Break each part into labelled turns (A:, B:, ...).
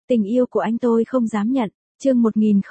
A: Tình yêu của anh tôi không dám nhận. Chương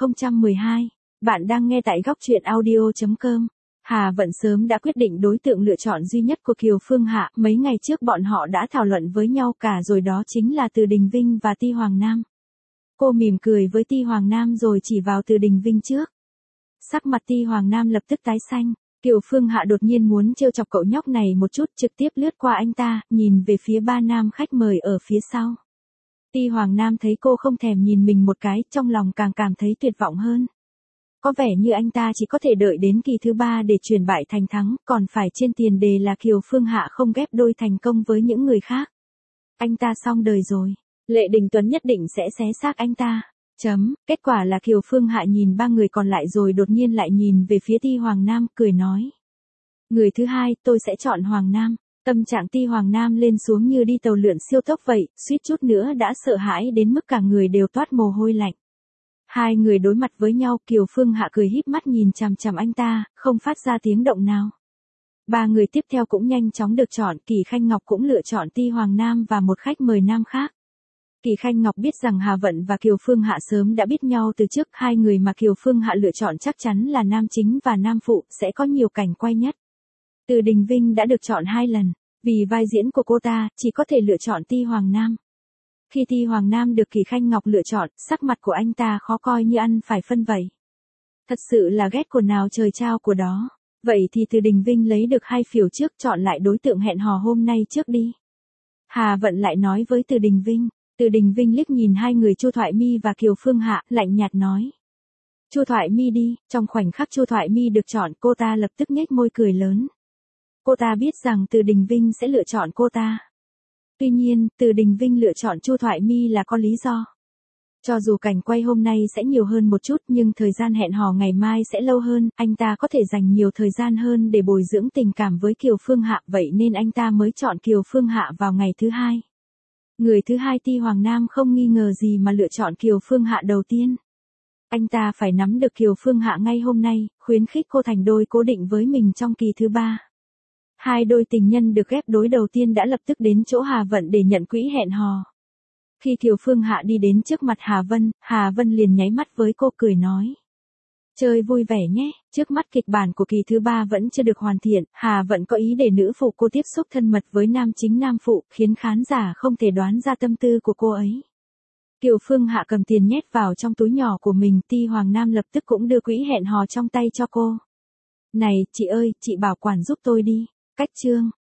A: 1012. Bạn đang nghe tại góc truyện audio.com. Hà Vận sớm đã quyết định đối tượng lựa chọn duy nhất của Kiều Phương Hạ, mấy ngày trước bọn họ đã thảo luận với nhau cả rồi, đó chính là Từ Đình Vinh và Ti Hoàng Nam. Cô mỉm cười với Ti Hoàng Nam rồi chỉ vào Từ Đình Vinh trước. Sắc mặt Ti Hoàng Nam lập tức tái xanh. Kiều Phương Hạ đột nhiên muốn trêu chọc cậu nhóc này một chút, trực tiếp lướt qua anh ta, nhìn về phía ba nam khách mời ở phía sau. Ti Hoàng Nam thấy cô không thèm nhìn mình một cái, trong lòng càng cảm thấy tuyệt vọng hơn. Có vẻ như anh ta chỉ có thể đợi đến kỳ thứ 3 để chuyển bại thành thắng, còn phải trên tiền đề là Kiều Phương Hạ không ghép đôi thành công với những người khác. Anh ta xong đời rồi. Lệ Đình Tuấn nhất định sẽ xé xác anh ta. Kết quả là Kiều Phương Hạ nhìn ba người còn lại rồi đột nhiên lại nhìn về phía Ti Hoàng Nam, cười nói. Người thứ hai, tôi sẽ chọn Hoàng Nam. Tâm trạng Ti Hoàng Nam lên xuống như đi tàu lượn siêu tốc vậy, suýt chút nữa đã sợ hãi đến mức cả người đều toát mồ hôi lạnh. Hai người đối mặt với nhau, Kiều Phương Hạ cười híp mắt nhìn chằm chằm anh ta, không phát ra tiếng động nào. Ba người tiếp theo cũng nhanh chóng được chọn, Kỳ Khanh Ngọc cũng lựa chọn Ti Hoàng Nam và một khách mời nam khác. Kỳ Khanh Ngọc biết rằng Hà Vận và Kiều Phương Hạ sớm đã biết nhau từ trước, hai người mà Kiều Phương Hạ lựa chọn chắc chắn là nam chính và nam phụ, sẽ có nhiều cảnh quay nhất. Từ Đình Vinh đã được chọn 2 lần, vì vai diễn của cô ta, chỉ có thể lựa chọn Ti Hoàng Nam. Khi Ti Hoàng Nam được Kỳ Khanh Ngọc lựa chọn, sắc mặt của anh ta khó coi như ăn phải phân vậy. Thật sự là ghét của nào trời trao của đó. Vậy thì Từ Đình Vinh lấy được 2 phiếu trước, chọn lại đối tượng hẹn hò hôm nay trước đi. Hà Vận lại nói với Từ Đình Vinh. Từ Đình Vinh liếc nhìn hai người Chu Thoại Mi và Kiều Phương Hạ, lạnh nhạt nói. Chu Thoại Mi đi. Trong khoảnh khắc Chu Thoại Mi được chọn, cô ta lập tức nhếch môi cười lớn. Cô ta biết rằng Từ Đình Vinh sẽ lựa chọn cô ta. Tuy nhiên, Từ Đình Vinh lựa chọn Chu Thoại Mi là có lý do. Cho dù cảnh quay hôm nay sẽ nhiều hơn một chút, nhưng thời gian hẹn hò ngày mai sẽ lâu hơn, anh ta có thể dành nhiều thời gian hơn để bồi dưỡng tình cảm với Kiều Phương Hạ, vậy nên anh ta mới chọn Kiều Phương Hạ vào ngày thứ 2. Người thứ hai Ti Hoàng Nam không nghi ngờ gì mà lựa chọn Kiều Phương Hạ đầu tiên. Anh ta phải nắm được Kiều Phương Hạ ngay hôm nay, khuyến khích cô thành đôi cố định với mình trong kỳ thứ 3. Hai đôi tình nhân được ghép đối đầu tiên đã lập tức đến chỗ Hà Vận để nhận quỹ hẹn hò. Khi Kiều Phương Hạ đi đến trước mặt Hà Vân liền nháy mắt với cô, cười nói. Chơi vui vẻ nhé, trước mắt kịch bản của kỳ thứ 3 vẫn chưa được hoàn thiện, Hà Vận có ý để nữ phụ cô tiếp xúc thân mật với nam chính nam phụ, khiến khán giả không thể đoán ra tâm tư của cô ấy. Kiều Phương Hạ cầm tiền nhét vào trong túi nhỏ của mình, Ti Hoàng Nam lập tức cũng đưa quỹ hẹn hò trong tay cho cô. Này, chị ơi, chị bảo quản giúp tôi đi. Cách chương.